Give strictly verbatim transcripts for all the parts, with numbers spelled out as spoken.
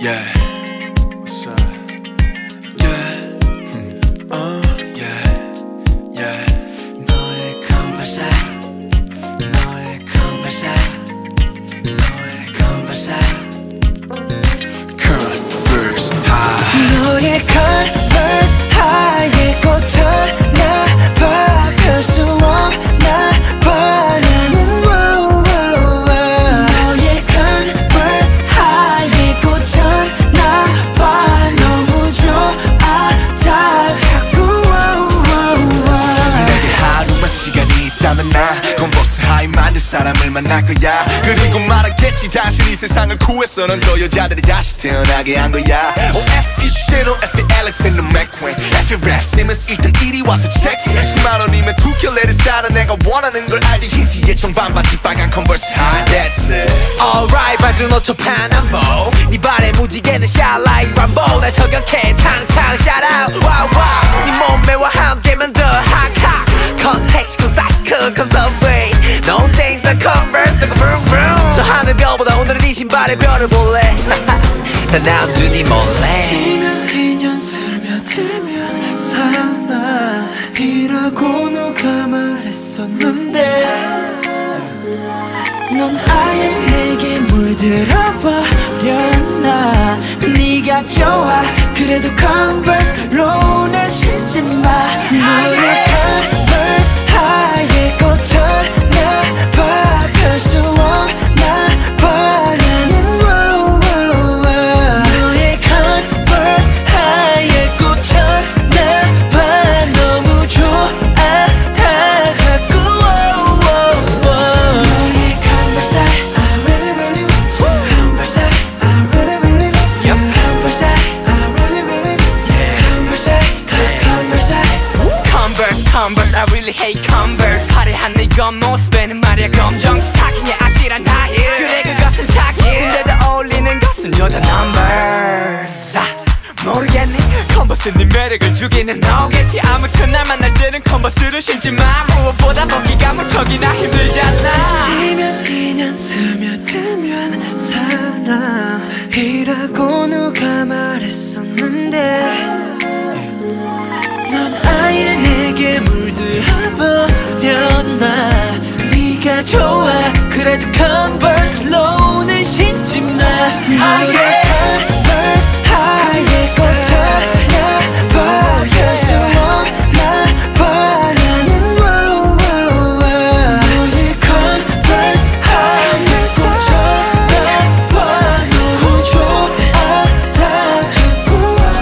Yeah. What's up? Yeah. Hmm. Uh, yeah. Yeah. 너의 converse, 너의 converse, 너의 converse, converse high. 너의 converse high에 꽂혀나 봐. 별 수 없나 봐. 나 컨버스 하이 만들 사람을 만날 거야. 그리고 말하겠지 다시 이 세상을 구했어. 넌 저 여자들이 다시 태어나게 한 거야. Oh F you Chanel, F you Alexander McQueen, F you Rap Simmons. 일단 이리 와서 체크해. 십만 원이면 두 켤레를 사는 내가 원하는 걸 알지. 흰 티에 청반바지 빨간 컨버스 하이. That's it. Alright 반주 노초 파남보 네 발에 무지개는 shine like Rambo. 날 저격해 탕탕 shout out wow wow. 네 몸매와 함께만 더 hot hot. Context cause I could cause of way. No things that converse like a vroom vroom. 저 하늘별보다 오늘은 네 신발에 별을 볼래. 난 남준이 몰래. 스치면 인연 스며들면 사랑이라고 누가 말했었는데 넌 아예 내게 물들어버렸나. 네가 좋아 그래도 Converse로는 신지 마. 너의 Converse 하얘 꽂혀나 봐. 별 수 없나 봐. 나는 너의 Converse 하얘 꽂혀나 봐. 너무 좋아 다 자꾸 너의 Converse I really really want you. Converse I really really love you. Converse I really really yeah. Converse Converse Converse Converse I really hate Converse. 화려한 네 겉모습에는 말이야 검정 스타킹에 아찔한 하일. 그래 그것은 자기. 근데도 어울리는 것은 여자 numbers. 아, 모르겠니 컨버스 네 매력을 주기는 너겠지. 아무튼 날 만날 때는 컨버스를 신지 마. 무엇보다 벗기가 무척이나 힘들잖아. 스치면 인연 스며들면 사랑이라고 누가 말했었는데 넌 아예 내게 물들어버렸나. 네가 좋아 그래도 Converse로는 신지 마. 아예 Converse 하얘 꽂혀나 봐. 별 수 없나 봐. 나는 너의 Converse 하얘 꽂혀나 봐. 너무 좋아 다 자꾸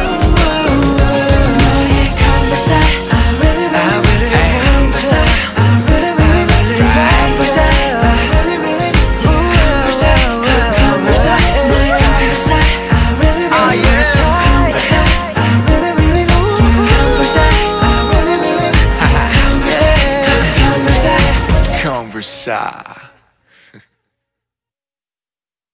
너의 Converse I really really really Converse I really really really Converse I really really Converse Converse 너의 Converse I really really Converse I really really Converse I really really Converse Converse Converse.